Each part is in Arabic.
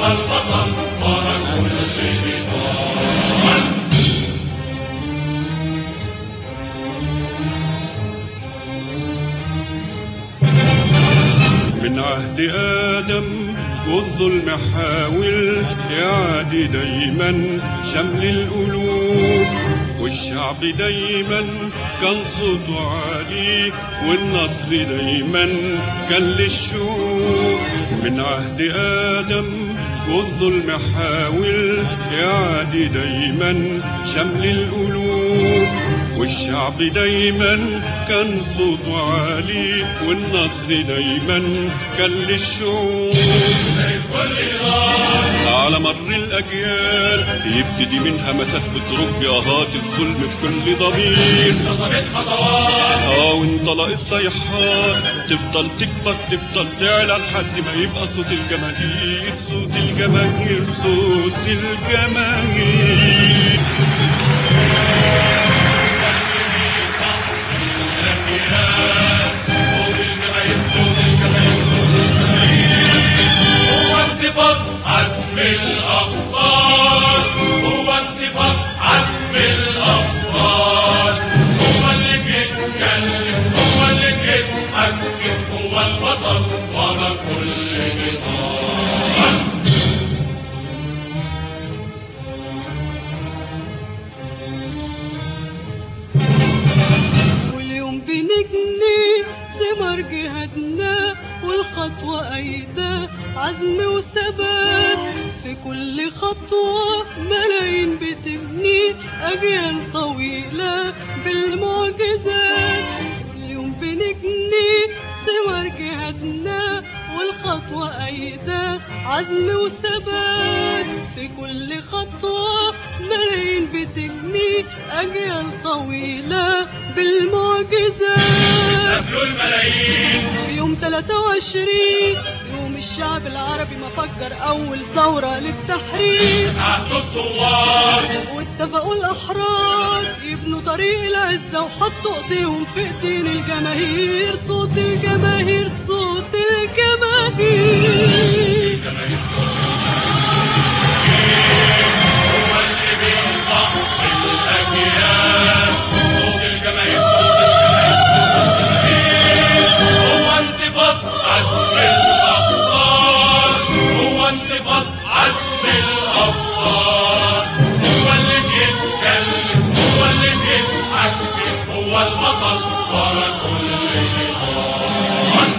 البطل ورا كل بطل. من عهد آدم والظلم حاول يعادي دايما شمل القلوب، والشعب دايما كان صوته عالي، والنصر دايما كان للشعوب. من عهد آدم والظلم حاول يعادي دايما شمل القلوب، والشعب دايما كان صوته عالي، والنصر دايما كان للشعوب. على مر الأجيال يبتدي منها مسات بترج آهات الظلم في كل ضمير، نظمت خطوات وانطلق الصيحات تفضل تكبر تفضل تعلى لحد ما يبقى صوت الجماهير، صوت الجماهير، صوت الجماهير. هو انتفاض عزم الأبطال، هو انتفاض عزم الأبطال، هو اللي بيتكلم هو اللي بيتحكم، هو البطل ورا كل بطل. واليوم بنجني ثمار جهادنا، والخطوة أيدة عزم وثبات، في كل خطوة ملايين بتبني أجيال طويلة بالمعجزات. واليوم بنجني ثمار جهادنا، والخطوة أيدة عزم وثبات، في كل خطوة ملايين بتبني أجيال طويلة بالمعجزات. قبلوا الملايين في يوم 23 يوم الشعب العربي ما فجر أول ثورة للتحرير، عهدوا الثوار واتفقوا الأحرار يبنوا طريق العزة، وحطوا ايديهم في ايدين الجماهير، صوت الجماهير، صوت الجماهير. هو اللي بيصح الأجيال، صوت الجماهير، صوت الجماهير. هو انتفاض عزم الأبطال، هو انتفاض عزم الأبطال، هو اللي بيتكلم هو اللي بيتحكم، هو البطل ورا كل بطل.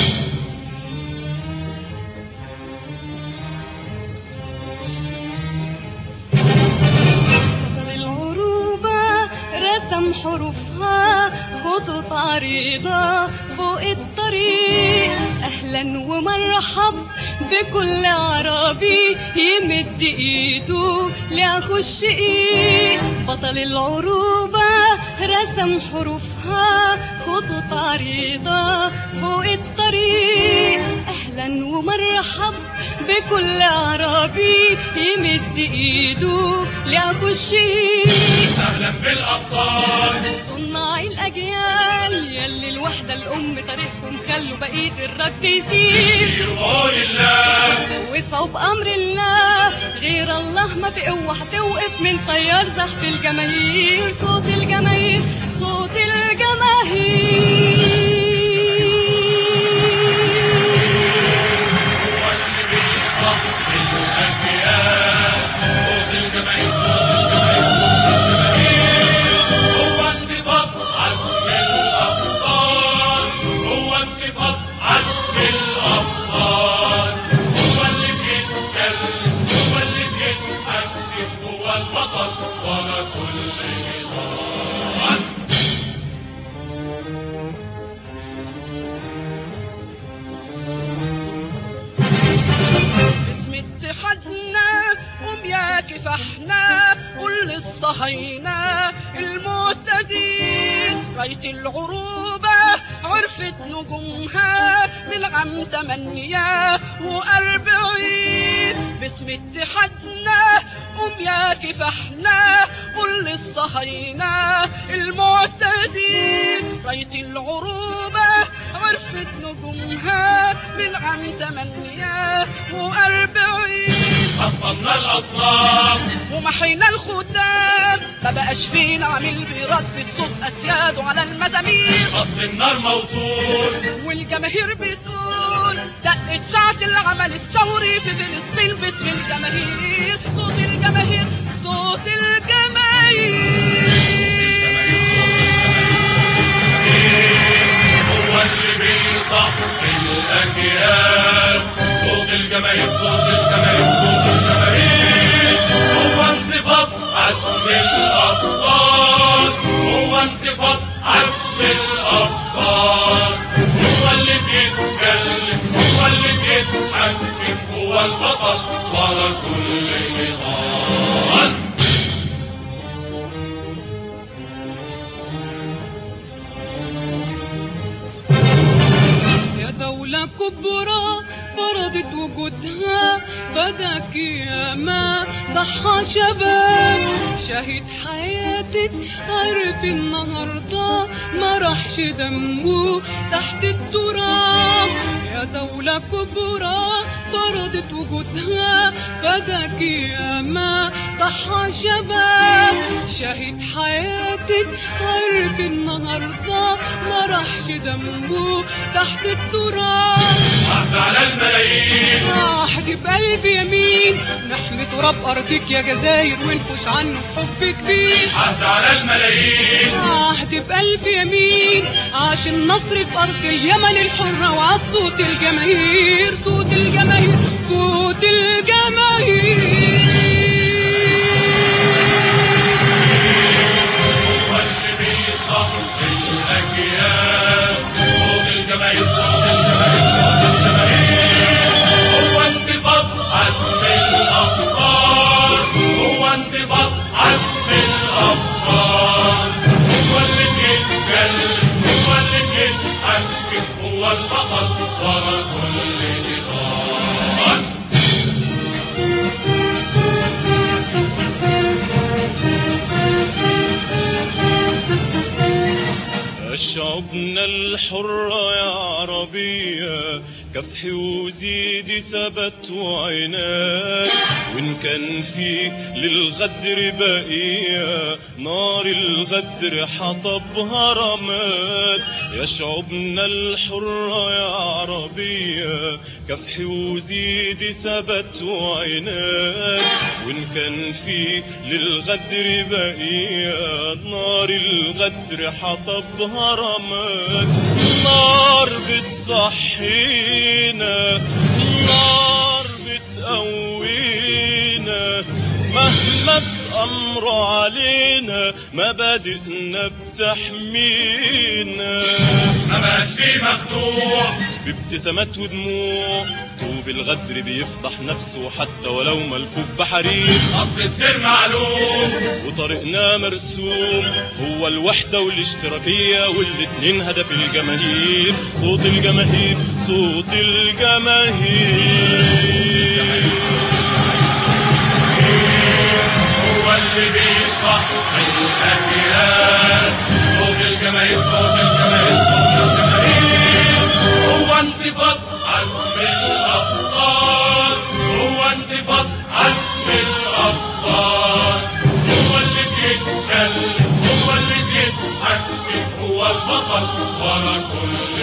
العروبة رسم حروفها خطوط عريضة فوق الطريق، أهلا ومرحب بكل عربي يمد إيده لأخو الشقيق. بطل العروبة رسم حروفها خطوط عريضة فوق الطريق، أهلا ومرحب بكل عربي يمد إيده لأخو الشقيق. أهلا بالأبطال صناع الأجيال يلي الوحدة الأم تاريخكم، خلوا بقية الرد يسير بقول الله واسعوا بأمر الله، غير الله ما في قوة هتوقف من طيار زحف الجماهير، صوت الجماهير، صوت الجماهير. هو اللي بيصح الأجيال، صوت الجماهير، صوت الجماهير، صوت الجماهير. هو انتفاض عزم الأبطال، هو انتفاض عزم الأبطال، هو اللي بيتكلم هو اللي بيتحكم، هو البطل ورا كل بطل. باسم اتحادنا قوم يا كفاحنا، قول للصهاينة المعتدين، راية العروبة عرفت نجومها من عام 48. باسم اتحادنا قوم يا كفاحنا، قول للصهاينة المعتدين، راية العروبة عرفت نجومها من عام 48. حطمنا الأصنام ومحينا الختام، ما بقاش فينا عامل بيردد صوت أسياده على المزامير. خط النار موصول والجماهير بتقول دقت ساعة العمل الثوري في فلسطين باسم الجماهير. صوت الجماهير، صوت الجماهير هو اللي بيصحح الأجيال. صوت الجماهير، صوت الجماهير، صوت الجماهير هو انتفاض عزم الأبطال. هو انتفاض عزم الأبطال. هو اللي بيتكلم، هو اللي بيتحكم، هو البطل ورا كل نضال. يا دولة كبرى فرضت وجودها، فداك ياما ضحى شباب. شهيد حياتك عرف النهارده ما راحش دمه تحت التراب. يا دولة كبرى فرضت وجودها، فداك ياما ضحى شباب. شهيد حياتك عرف النهارده ما راحش دمه تحت التراب. عهد على الملايين، عهد بقلب يمين، نحمي تراب أرضك يا جزاير ونفوش عنه بحب كبير. عهد على الملايين، عهد بقلب يمين، عاش النصر في أرض اليمن الحرة وعالصوت الجماهير. صوت الجماهير، صوت الجماهير هو اللي بيصحح الأجيال. صوت الجماهير، صوت الجماهير، صوت الجماهير هو انتفاض عزم الأبطال. هو انتفاض عزم الأبطال. هو اللي بيتكلم، هو اللي بيتحكم، هو البطل ورا كل نضال. شعوبنا الحرة يا عربية، كفح وزيد ثبت وعناد. وإن كان فيك للغدر بقية، نار الغدر حطبها رماد. يا شعوبنا الحرة يا عربية، كفح وزيد ثبت وعناد. وإن كان فيك للغدر بقية، نار الغدر حطبها رماد. النار بتصحينا، النار بتقوينا، مهما تأمروا علينا مبادئنا بتحمينا. ما بقاش فيه مخدوع بابتسامات ودموع، طوب الغدر بيفضح نفسه حتى ولو ملفوف بحرير. خط السير معلوم وطريقنا مرسوم، هو الوحدة والاشتراكية والاتنين هدف الجماهير. صوت الجماهير، صوت الجماهير هو اللي بيصحح الأجيال. صوت الجماهير، صوت الجماهير، صوت الجماهير هو انتفاض عزم الأبطال. هو انتفاض عزم الأبطال. هو اللي بيتكلم، هو اللي بيتحكم، هو البطل ورا كل